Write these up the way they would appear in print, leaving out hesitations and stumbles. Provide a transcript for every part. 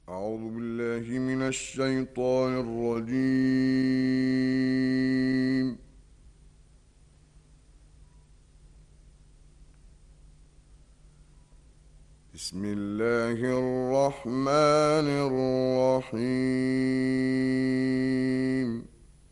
أعوذ بالله من الشيطان الرجيم. بسم الله الرحمن الرحيم.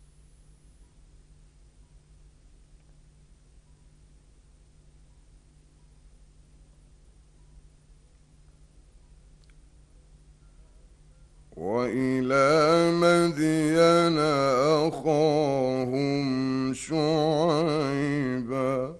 وإلى مدين أخاهم شعيبا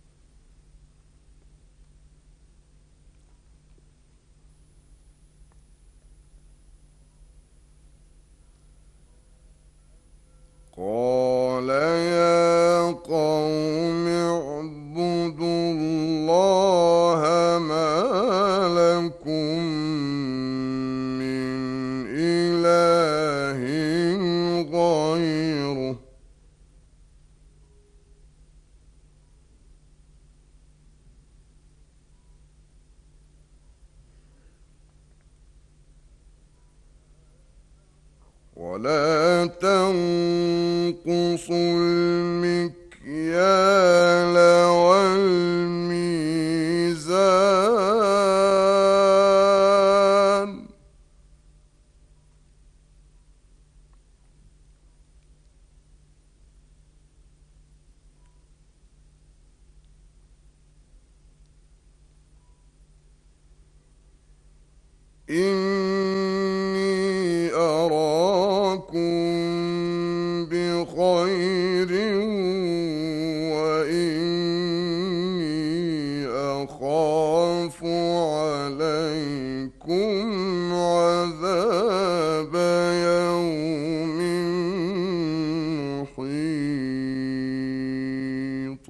قال يا قوم اعبدوا الله ما لكم من إله غيره ولا تنقصوا المكيال والميزان إني أراكم بخير وإني أخاف عليكم عذاب يوم محيط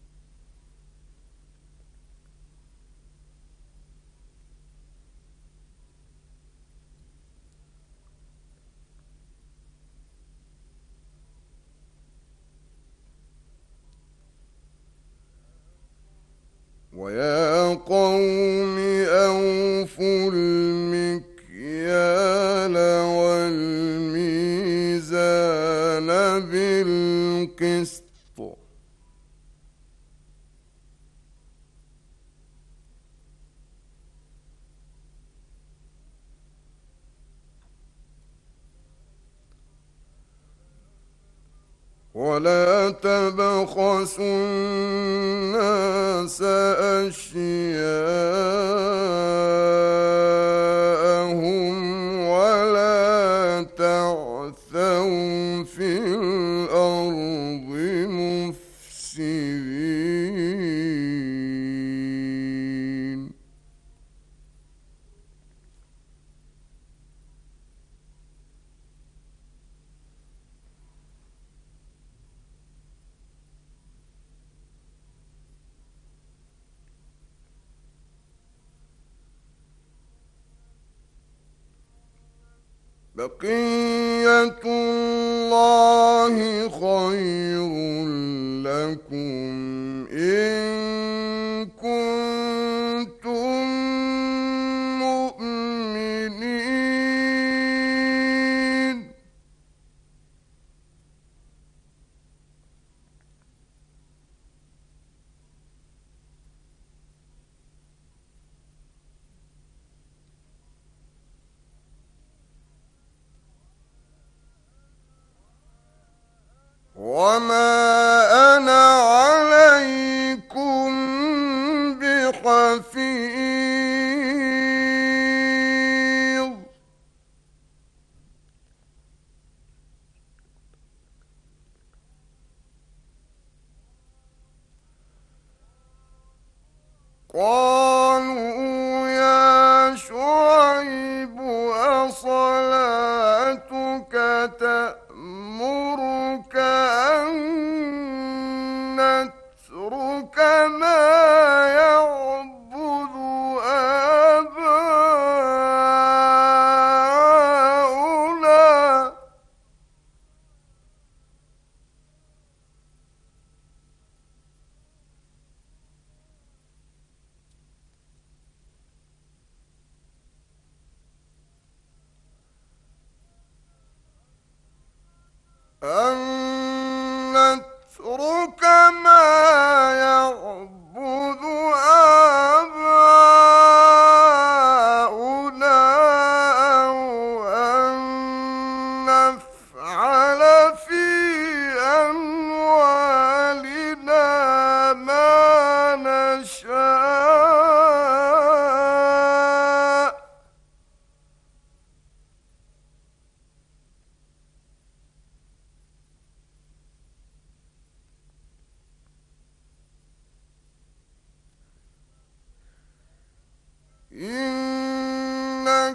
ويا قوم أوفوا المكيال والميزان بالقسط ولا تبخسوا الناس أشياءهم ولا تعثوا في الأرض مفسدين بقية الله خير لكم إن كنتم مؤمنين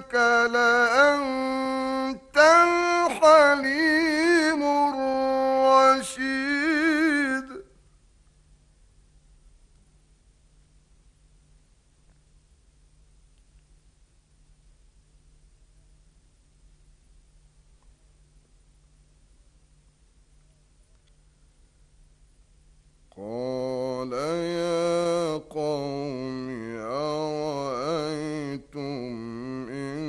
إنك لأنت الحليم الرشيد قال يا قوم أرأيتم إن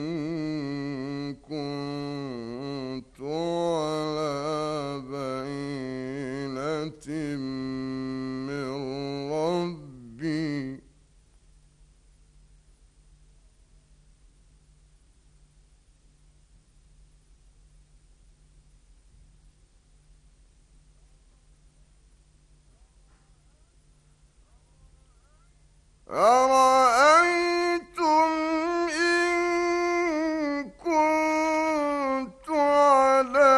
كنت على بينة من ربي أرأيتم إن كنت على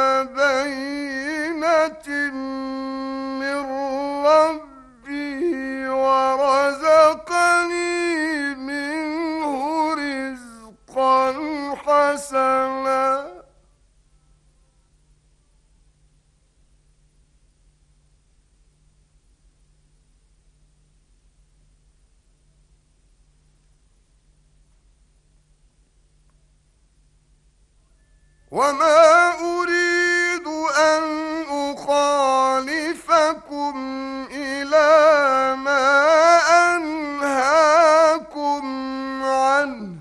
بينة من ربي ورزقني منه رزقا حسنا وما أريد أن أخالفكم إلى ما أنهاكم عنه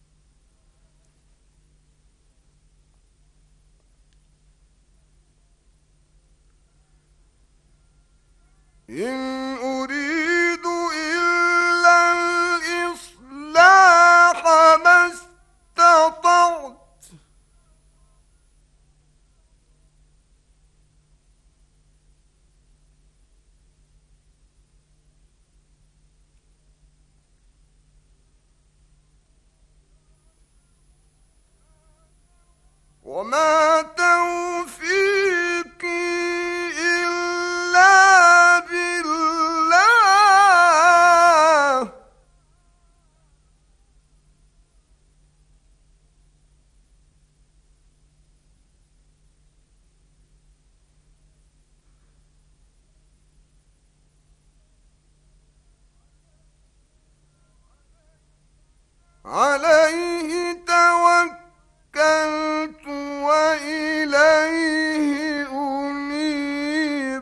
إن أريد إلا الإصلاح ما استطعت وما توفيقي إلا بالله عليه توكلت وإليه أنيب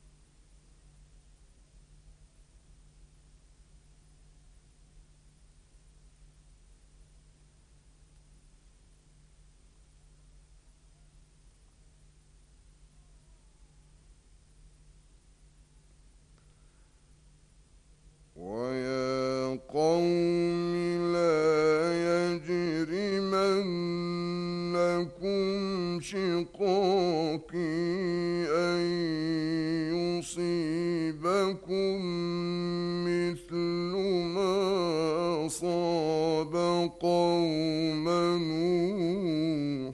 ويا قوم لا يجرمنكم شقاقي أن يصيبكم مثل ما أصاب قوم نوح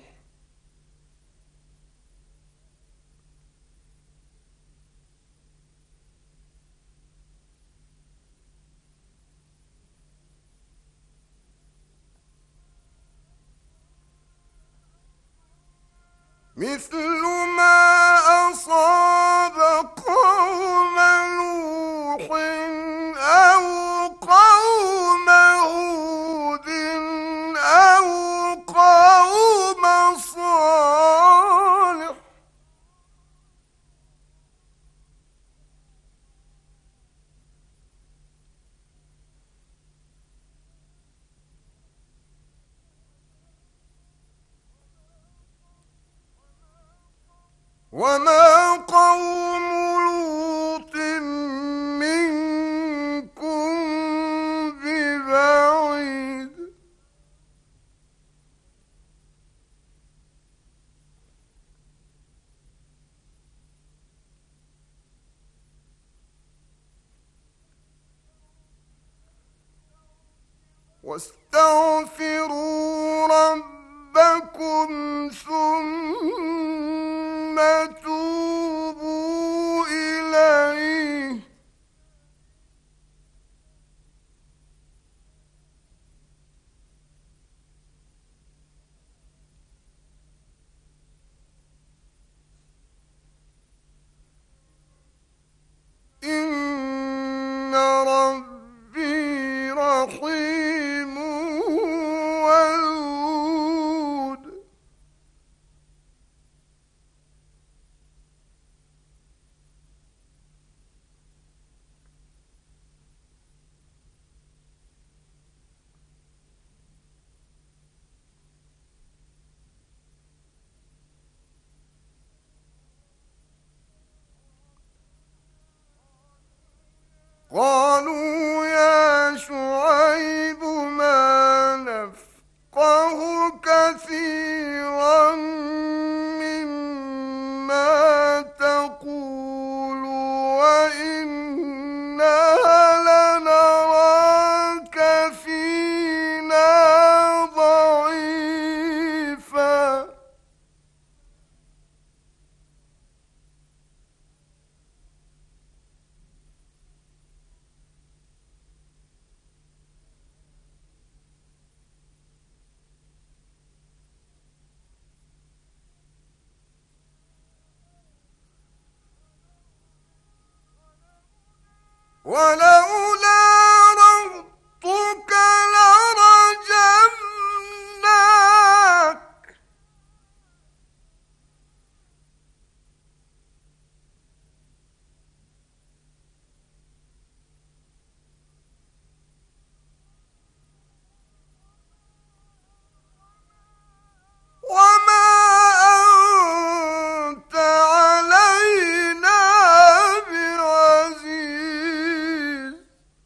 مثل ما أصاب قوم نوح أو قوم هود أو قوم صالح وما قوم لوط منكم ببعيد واستغفروا ربكم ثم توبوا إليه كثيرا مما تقول وإنا لنراك فينا ضعيفا ولولا رهطك لرجمناك وما أنت علينا بعزيز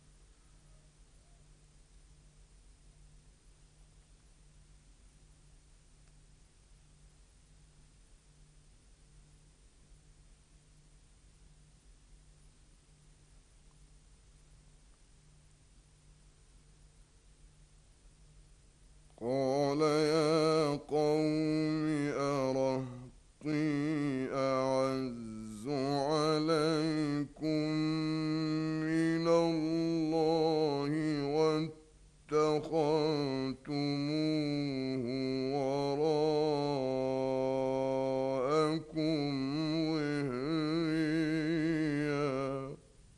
قال يا قوم أرهطي أعز عليكم من الله واتخذتموه وراءكم ظهريا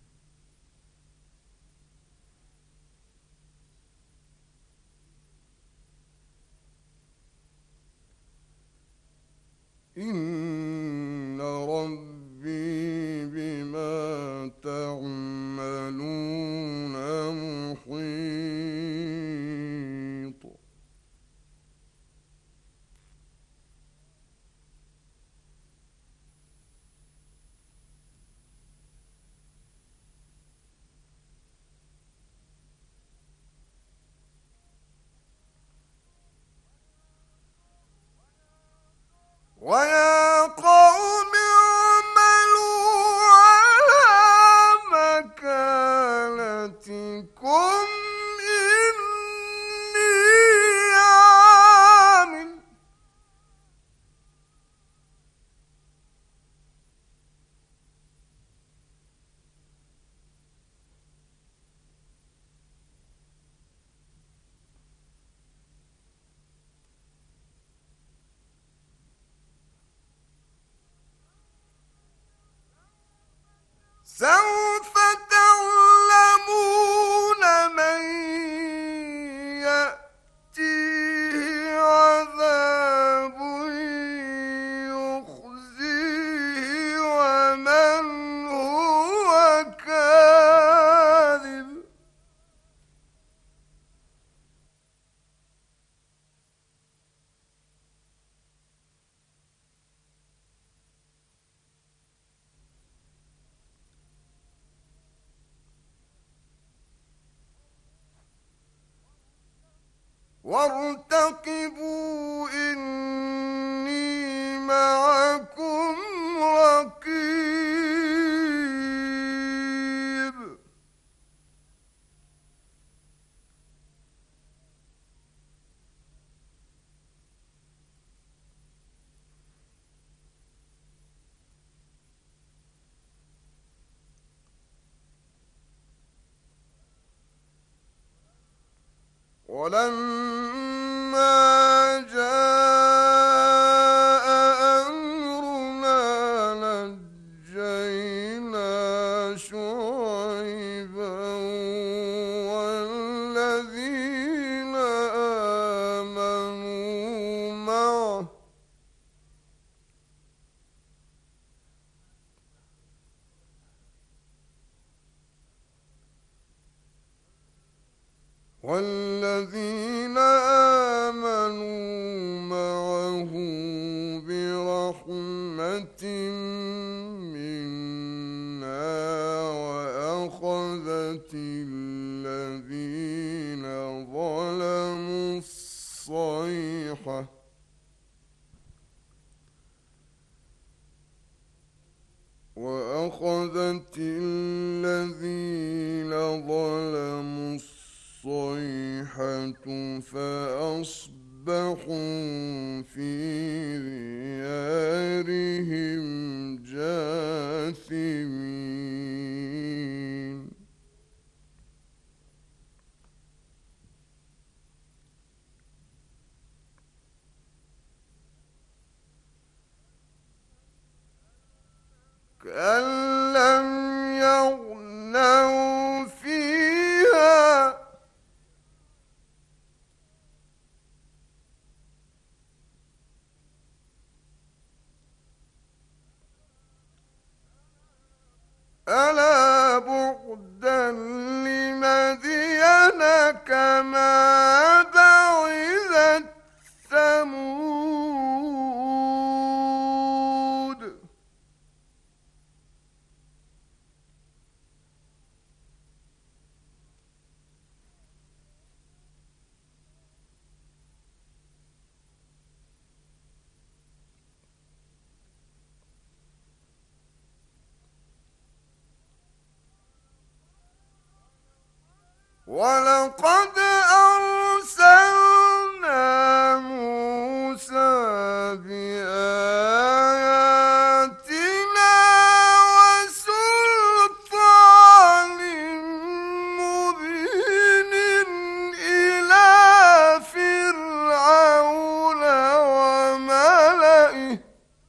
إن ربي بما تعملون محيط ويا قوم اعملوا على مكانتكم إني عامل سوف تعلمون من يأتيه عذاب يخزيه ومن هو كاذب وارتقبوا إني معكم رقيب ولما جاء أمرنا نجينا شعيبا والذين آمنوا معه برحمة منا وأخذت الذين ظلموا الصيحة الصيحة وأخذت الذين ظلموا الصيحة فأصبحوا في ديارهم جاثمين كأن لم يغنوا فيها ألا بعدا لمدين كما بعدت ثمود ولقد أرسلنا موسى بآياتنا وسلطان مبين إلى فرعون وملئه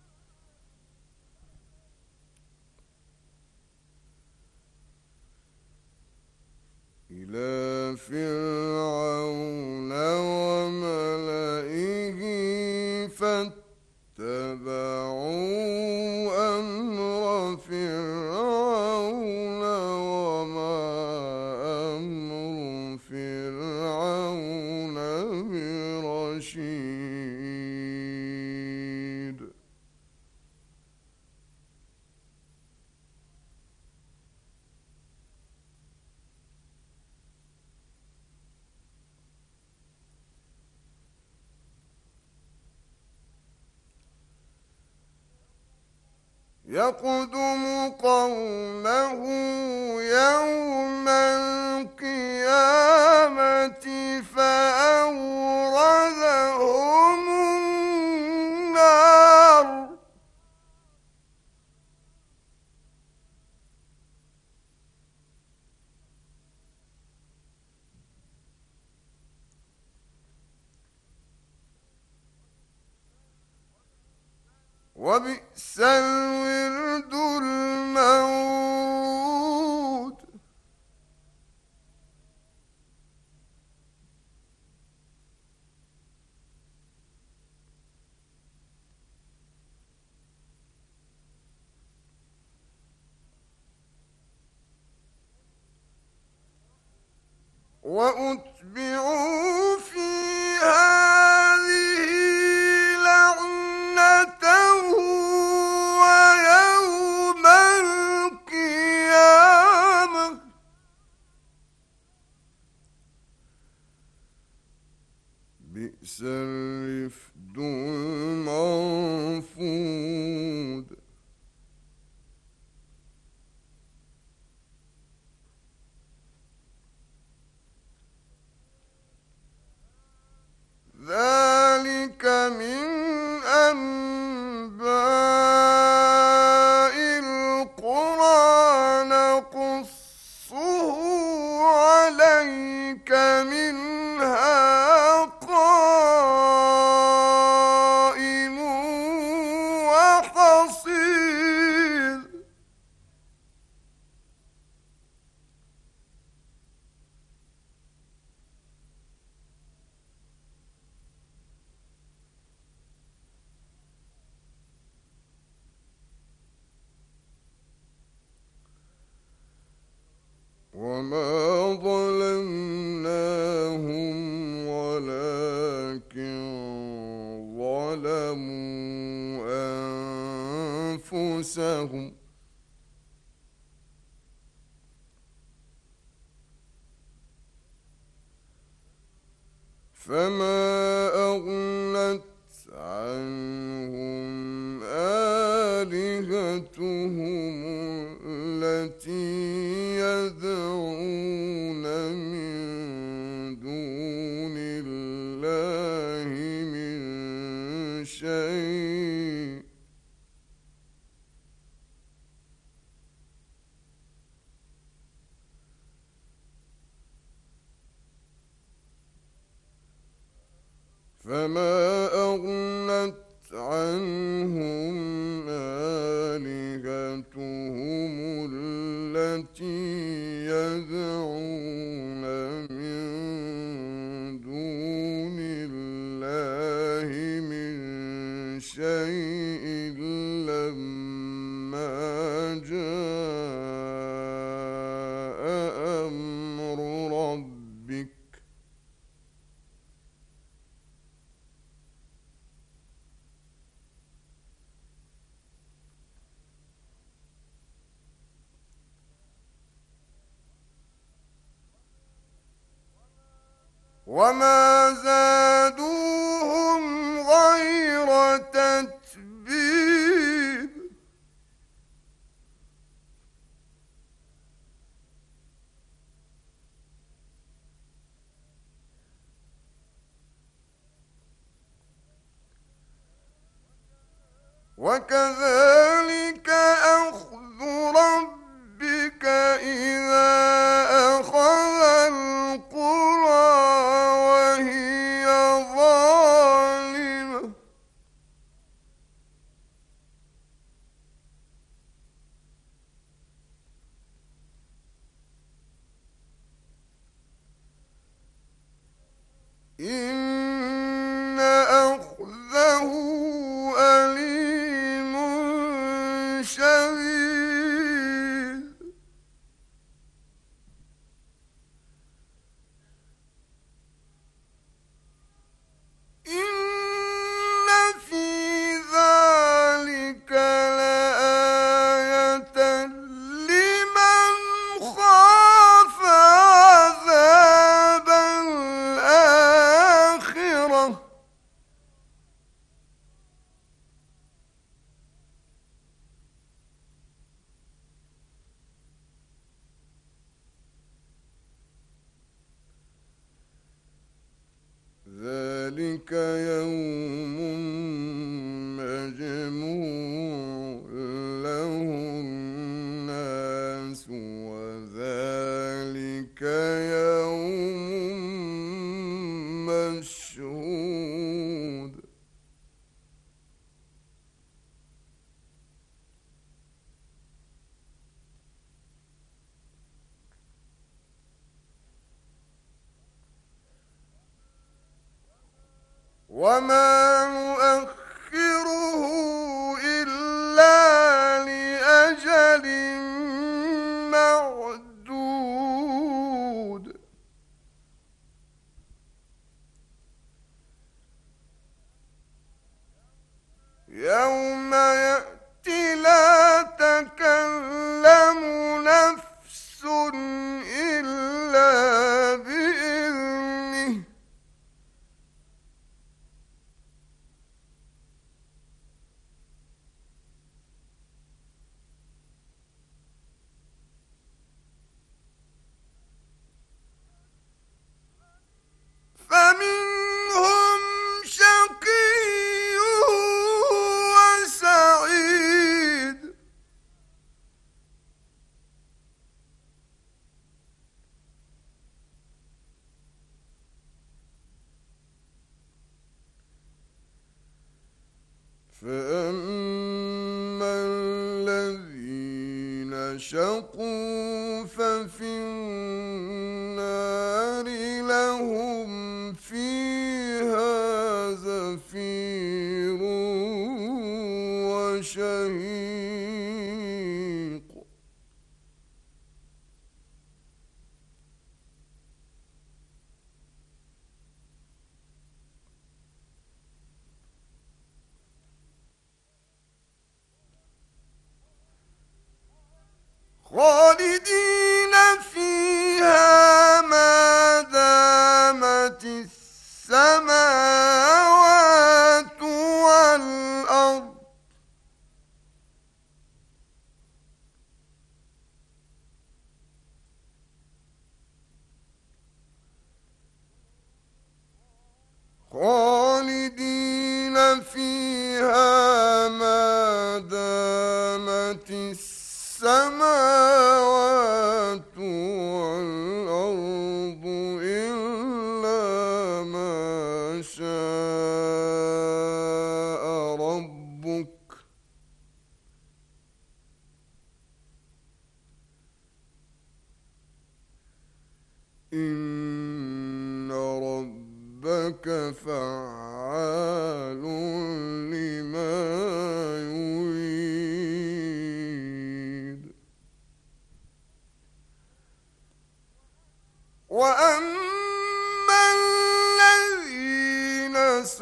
فاتبعوا أمر فرعون وما أمر فرعون برشيد يقدم قومه يوم القيامة فأوردهم النار وبئس الورد المورود وأتبعوا في هذه لعنة ويوم القيامة بئس الرفد المرفود ذلك من أنباء القرى نقصه عليك منها قائم وحصيد وما ظلمناهم ولكن ظلموا أنفسهم فما شيء فما أغنت عنهم آلهتهم التي يدعون من دون الله من شيء لما جاء أمر ربك وما زادوهم غير تتبيب وكذلك أخذ ربك إذا أخذ القرى وهي ظالمة إن أخذه أليم شديد إن في ذلك لآية لمن خاف عذاب الآخرة ذلك يوم مجموع له الناس وذلك يوم مشهود وما نؤخره إلا لأجل معدود يوم يأتي لا تكلم نفس إلا بإذنه فمنهم شقي وسعيد فأما الذين شقوا ففي النار لهم فيها زفير وشهيق خالدين فيها ما دامت السماوات والأرض خالدين فيها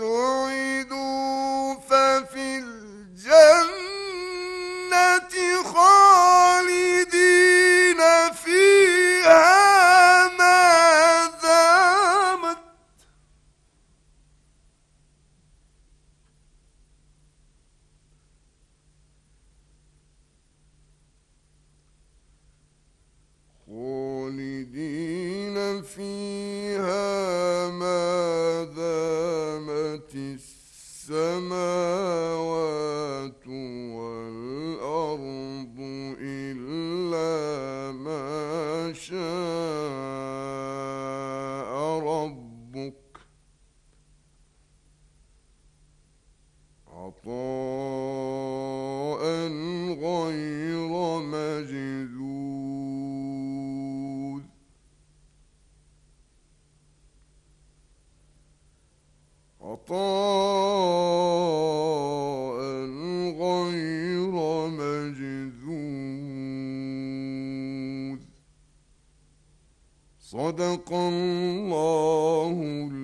سعدوا ففي الجنة خالدين فيها ما دامت خالدين فيها ما دامت السماوات والأرض إلا ما شاء ربك عطاء غير مجذوذ عطاء غير مجذوذ صدق الله